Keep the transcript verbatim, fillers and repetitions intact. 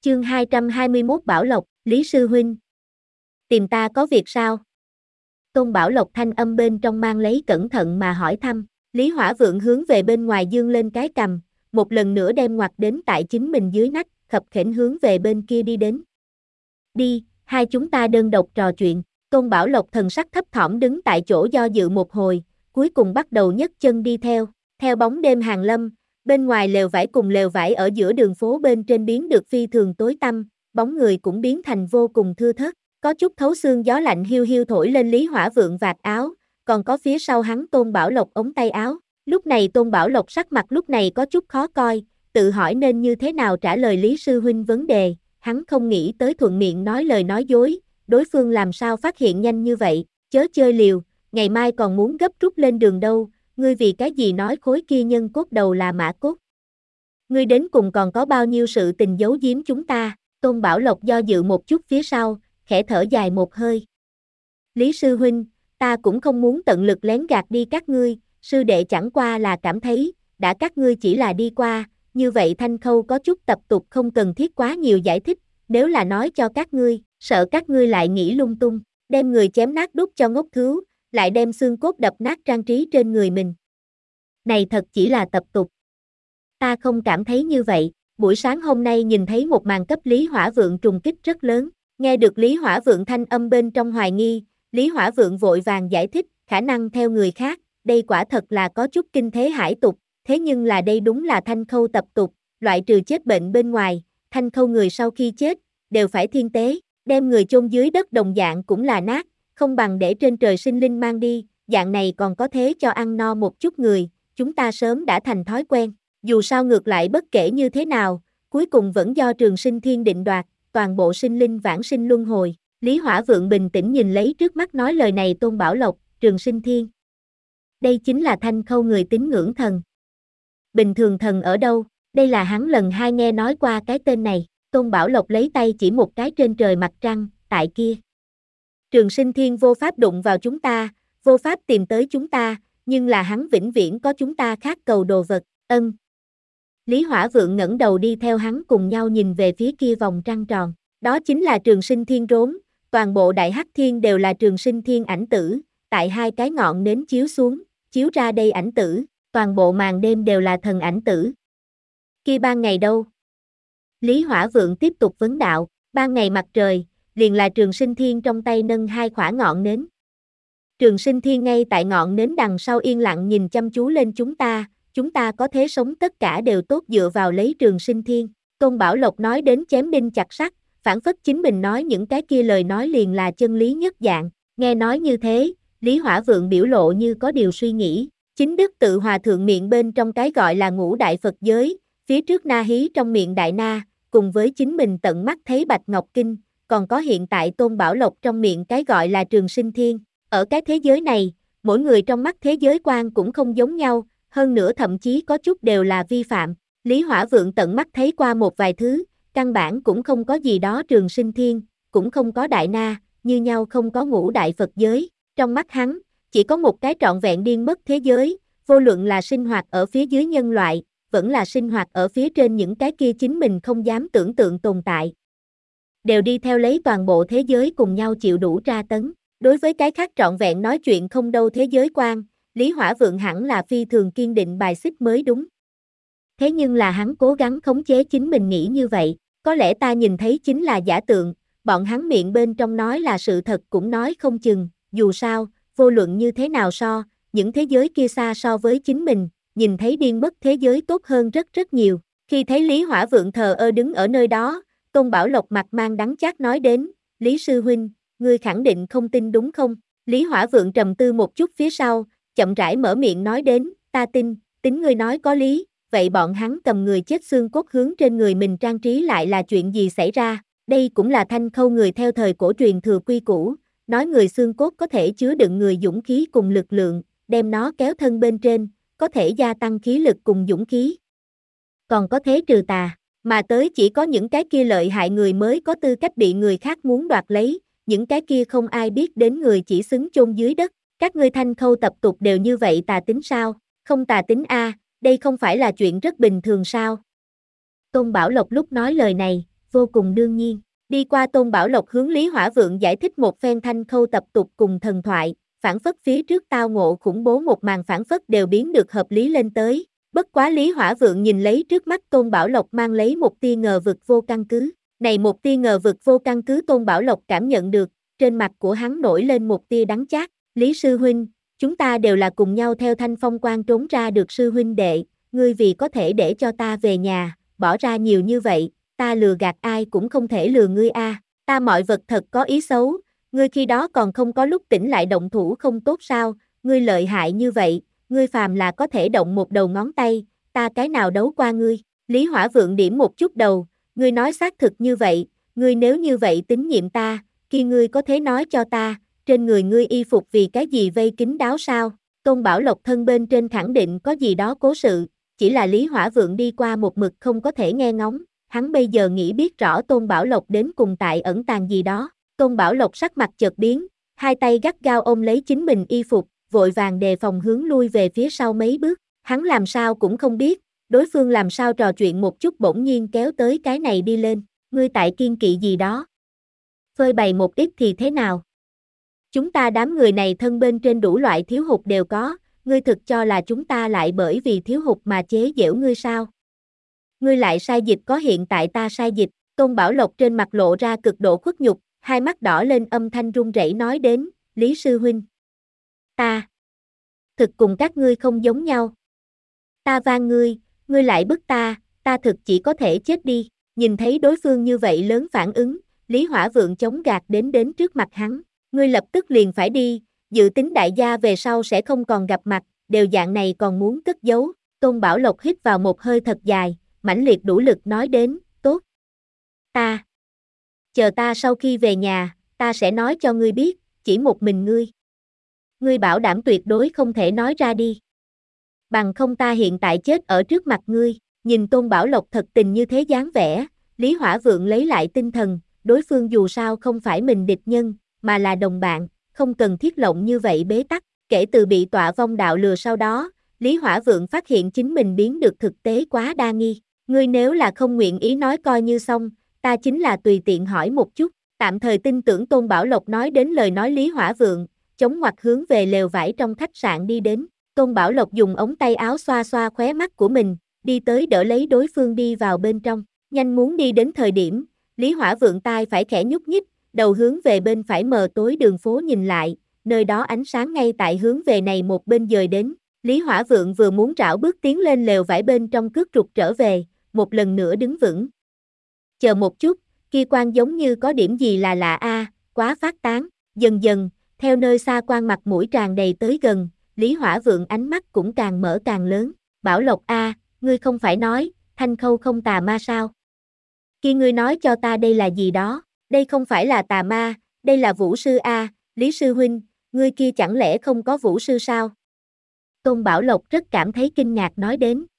Chương hai trăm hai mươi mốt Bảo Lộc, Lý Sư Huynh. Tìm ta có việc sao? Tôn Bảo Lộc thanh âm bên trong mang lấy cẩn thận mà hỏi thăm. Lý Hỏa Vượng hướng về bên ngoài dương lên cái cằm, một lần nữa đem ngoặt đến tại chính mình dưới nách, khập khểnh hướng về bên kia đi đến. Đi, hai chúng ta đơn độc trò chuyện. Tôn Bảo Lộc thần sắc thấp thỏm đứng tại chỗ do dự một hồi, cuối cùng bắt đầu nhấc chân đi theo. Theo bóng đêm hàng lâm, bên ngoài lều vải cùng lều vải ở giữa đường phố bên trên biến được phi thường tối tăm, bóng người cũng biến thành vô cùng thưa thớt, có chút thấu xương gió lạnh hiu hiu thổi lên Lý Hỏa Vượng vạt áo, còn có phía sau hắn Tôn Bảo Lộc ống tay áo. Lúc này Tôn Bảo Lộc sắc mặt lúc này có chút khó coi, tự hỏi nên như thế nào trả lời Lý Sư Huynh vấn đề, hắn không nghĩ tới thuận miệng nói lời nói dối, đối phương làm sao phát hiện nhanh như vậy, chớ chơi liều, ngày mai còn muốn gấp rút lên đường đâu. Ngươi vì cái gì nói khối kia nhân cốt đầu là mã cốt? Ngươi đến cùng còn có bao nhiêu sự tình giấu giếm chúng ta? Tôn Bảo Lộc do dự một chút phía sau, khẽ thở dài một hơi. Lý Sư Huynh, ta cũng không muốn tận lực lén gạt đi các ngươi, sư đệ chẳng qua là cảm thấy, đã các ngươi chỉ là đi qua, như vậy Thanh Khâu có chút tập tục không cần thiết quá nhiều giải thích, nếu là nói cho các ngươi, sợ các ngươi lại nghĩ lung tung, đem người chém nát đút cho ngốc thứu, lại đem xương cốt đập nát trang trí trên người mình. Này thật chỉ là tập tục. Ta không cảm thấy như vậy, buổi sáng hôm nay nhìn thấy một màn cấp Lý Hỏa Vượng trùng kích rất lớn, nghe được Lý Hỏa Vượng thanh âm bên trong hoài nghi, Lý Hỏa Vượng vội vàng giải thích, khả năng theo người khác, đây quả thật là có chút kinh thế hải tục, thế nhưng là đây đúng là Thanh Khâu tập tục, loại trừ chết bệnh bên ngoài, Thanh Khâu người sau khi chết, đều phải thiên tế, đem người chôn dưới đất đồng dạng cũng là nát, không bằng để trên trời sinh linh mang đi, dạng này còn có thế cho ăn no một chút người, chúng ta sớm đã thành thói quen, dù sao ngược lại bất kể như thế nào, cuối cùng vẫn do Trường Sinh Thiên định đoạt, toàn bộ sinh linh vãng sinh luân hồi. Lý Hỏa Vượng bình tĩnh nhìn lấy trước mắt nói lời này Tôn Bảo Lộc, Trường Sinh Thiên. Đây chính là Thanh Khâu người tín ngưỡng thần. Bình thường thần ở đâu? Đây là hắn lần hai nghe nói qua cái tên này, Tôn Bảo Lộc lấy tay chỉ một cái trên trời mặt trăng, tại kia. Trường Sinh Thiên vô pháp đụng vào chúng ta, vô pháp tìm tới chúng ta, nhưng là hắn vĩnh viễn có chúng ta khác cầu đồ vật, ân. Lý Hỏa Vượng ngẩng đầu đi theo hắn cùng nhau nhìn về phía kia vòng trăng tròn, đó chính là Trường Sinh Thiên rốn, toàn bộ Đại Hắc Thiên đều là Trường Sinh Thiên ảnh tử, tại hai cái ngọn nến chiếu xuống, chiếu ra đây ảnh tử, toàn bộ màn đêm đều là thần ảnh tử. Kia ban ngày đâu? Lý Hỏa Vượng tiếp tục vấn đạo, ban ngày mặt trời, liền là Trường Sinh Thiên trong tay nâng hai khỏa ngọn nến. Trường Sinh Thiên ngay tại ngọn nến đằng sau yên lặng nhìn chăm chú lên chúng ta, chúng ta có thế sống tất cả đều tốt dựa vào lấy Trường Sinh Thiên. Tôn Bảo Lộc nói đến chém đinh chặt sắt, phản phất chính mình nói những cái kia lời nói liền là chân lý nhất dạng, nghe nói như thế, Lý Hỏa Vượng biểu lộ như có điều suy nghĩ, chính đức tự hòa thượng miệng bên trong cái gọi là ngũ đại Phật giới, phía trước Na Hí trong miệng Đại Na, cùng với chính mình tận mắt thấy Bạch Ngọc Kinh, còn có hiện tại Tôn Bảo Lộc trong miệng cái gọi là Trường Sinh Thiên, ở cái thế giới này, mỗi người trong mắt thế giới quan cũng không giống nhau, hơn nữa thậm chí có chút đều là vi phạm, Lý Hỏa Vượng tận mắt thấy qua một vài thứ, căn bản cũng không có gì đó Trường Sinh Thiên, cũng không có Đại Na, như nhau không có ngũ đại Phật giới, trong mắt hắn, chỉ có một cái trọn vẹn điên mất thế giới, vô luận là sinh hoạt ở phía dưới nhân loại, vẫn là sinh hoạt ở phía trên những cái kia chính mình không dám tưởng tượng tồn tại. Đều đi theo lấy toàn bộ thế giới cùng nhau chịu đủ tra tấn, đối với cái khác trọn vẹn nói chuyện không đâu thế giới quan, Lý Hỏa Vượng hẳn là phi thường kiên định bài xích mới đúng. Thế nhưng là hắn cố gắng khống chế chính mình nghĩ như vậy, có lẽ ta nhìn thấy chính là giả tượng, bọn hắn miệng bên trong nói là sự thật cũng nói không chừng, dù sao, vô luận như thế nào so, những thế giới kia xa so với chính mình, nhìn thấy điên mất thế giới tốt hơn rất rất nhiều. Khi thấy Lý Hỏa Vượng thờ ơ đứng ở nơi đó, Tôn Bảo Lộc mặt mang đắng chát nói đến, Lý Sư Huynh, ngươi khẳng định không tin đúng không? Lý Hỏa Vượng trầm tư một chút phía sau, chậm rãi mở miệng nói đến, ta tin, tính ngươi nói có lý, vậy bọn hắn cầm người chết xương cốt hướng trên người mình trang trí lại là chuyện gì xảy ra? Đây cũng là Thanh Khâu người theo thời cổ truyền thừa quy củ, nói người xương cốt có thể chứa đựng người dũng khí cùng lực lượng, đem nó kéo thân bên trên, có thể gia tăng khí lực cùng dũng khí. Còn có thế trừ tà, mà tới chỉ có những cái kia lợi hại người mới có tư cách bị người khác muốn đoạt lấy, những cái kia không ai biết đến người chỉ xứng chôn dưới đất. Các ngươi Thanh Khâu tập tục đều như vậy tà tính sao? Không tà tính a, đây không phải là chuyện rất bình thường sao? Tôn Bảo Lộc lúc nói lời này, vô cùng đương nhiên. Đi qua Tôn Bảo Lộc hướng Lý Hỏa Vượng giải thích một phen thanh khâu tập tục cùng thần thoại, phản phất phía trước tao ngộ khủng bố một màn phản phất đều biến được hợp lý lên tới. Bất quá Lý Hỏa Vượng nhìn lấy trước mắt Tôn Bảo Lộc mang lấy một tia ngờ vực vô căn cứ. Này một tia ngờ vực vô căn cứ Tôn Bảo Lộc cảm nhận được, trên mặt của hắn nổi lên một tia đắng chát. Lý sư huynh, chúng ta đều là cùng nhau theo Thanh Phong Quan trốn ra được sư huynh đệ, ngươi vì có thể để cho ta về nhà, bỏ ra nhiều như vậy, ta lừa gạt ai cũng không thể lừa ngươi a. Ta mọi vật thật có ý xấu, ngươi khi đó còn không có lúc tỉnh lại động thủ không tốt sao, ngươi lợi hại như vậy, ngươi phàm là có thể động một đầu ngón tay, ta cái nào đấu qua ngươi. Lý Hỏa Vượng điểm một chút đầu, ngươi nói xác thực như vậy, ngươi nếu như vậy tín nhiệm ta, khi ngươi có thể nói cho ta, trên người ngươi y phục vì cái gì vây kín đáo sao? Tôn Bảo Lộc thân bên trên khẳng định có gì đó cố sự, chỉ là Lý Hỏa Vượng đi qua một mực không có thể nghe ngóng, hắn bây giờ nghĩ biết rõ Tôn Bảo Lộc đến cùng tại ẩn tàng gì đó. Tôn Bảo Lộc sắc mặt chợt biến, hai tay gắt gao ôm lấy chính mình y phục, vội vàng đề phòng hướng lui về phía sau mấy bước, hắn làm sao cũng không biết, đối phương làm sao trò chuyện một chút bỗng nhiên kéo tới cái này đi lên, ngươi tại kiên kỵ gì đó. Phơi bày một ít thì thế nào? Chúng ta đám người này thân bên trên đủ loại thiếu hụt đều có, ngươi thực cho là chúng ta lại bởi vì thiếu hụt mà chế giễu ngươi sao? Ngươi lại sai dịch có hiện tại ta sai dịch, Tôn Bảo Lộc trên mặt lộ ra cực độ khuất nhục, hai mắt đỏ lên âm thanh run rẩy nói đến, Lý sư huynh. Ta, thực cùng các ngươi không giống nhau. Ta van ngươi, ngươi lại bức ta, ta thực chỉ có thể chết đi. Nhìn thấy đối phương như vậy lớn phản ứng, Lý Hỏa Vượng chống gạt đến đến trước mặt hắn, ngươi lập tức liền phải đi, dự tính đại gia về sau sẽ không còn gặp mặt, đều dạng này còn muốn cất giấu. Tôn Bảo Lộc hít vào một hơi thật dài, mãnh liệt đủ lực nói đến, tốt. Ta, chờ ta sau khi về nhà, ta sẽ nói cho ngươi biết, chỉ một mình ngươi. Ngươi bảo đảm tuyệt đối không thể nói ra đi. Bằng không ta hiện tại chết ở trước mặt ngươi. Nhìn Tôn Bảo Lộc thật tình như thế dáng vẻ, Lý Hỏa Vượng lấy lại tinh thần, đối phương dù sao không phải mình địch nhân, mà là đồng bạn, không cần thiết lộng như vậy bế tắc. Kể từ bị tọa vong đạo lừa sau đó, Lý Hỏa Vượng phát hiện chính mình biến được thực tế quá đa nghi. Ngươi nếu là không nguyện ý nói coi như xong, ta chính là tùy tiện hỏi một chút. Tạm thời tin tưởng Tôn Bảo Lộc nói đến lời nói Lý Hỏa Vượng, chống ngoặt hướng về lều vải trong khách sạn đi đến. Tôn Bảo Lộc dùng ống tay áo xoa xoa khóe mắt của mình, đi tới đỡ lấy đối phương đi vào bên trong. Nhanh muốn đi đến thời điểm, Lý Hỏa Vượng tai phải khẽ nhúc nhích, đầu hướng về bên phải mờ tối đường phố nhìn lại, nơi đó ánh sáng ngay tại hướng về này một bên dời đến. Lý Hỏa Vượng vừa muốn rảo bước tiến lên lều vải bên trong cước rụt trở về, một lần nữa đứng vững. Chờ một chút, kia quan giống như có điểm gì là lạ a, quá phát tán. Dần dần, theo nơi xa quan mặt mũi tràn đầy tới gần, Lý Hỏa Vượng ánh mắt cũng càng mở càng lớn. Bảo Lộc a, ngươi không phải nói, Thanh Khâu không tà ma sao? Kia ngươi nói cho ta đây là gì đó, đây không phải là tà ma, đây là vũ sư a, Lý sư huynh, ngươi kia chẳng lẽ không có vũ sư sao? Tôn Bảo Lộc rất cảm thấy kinh ngạc nói đến,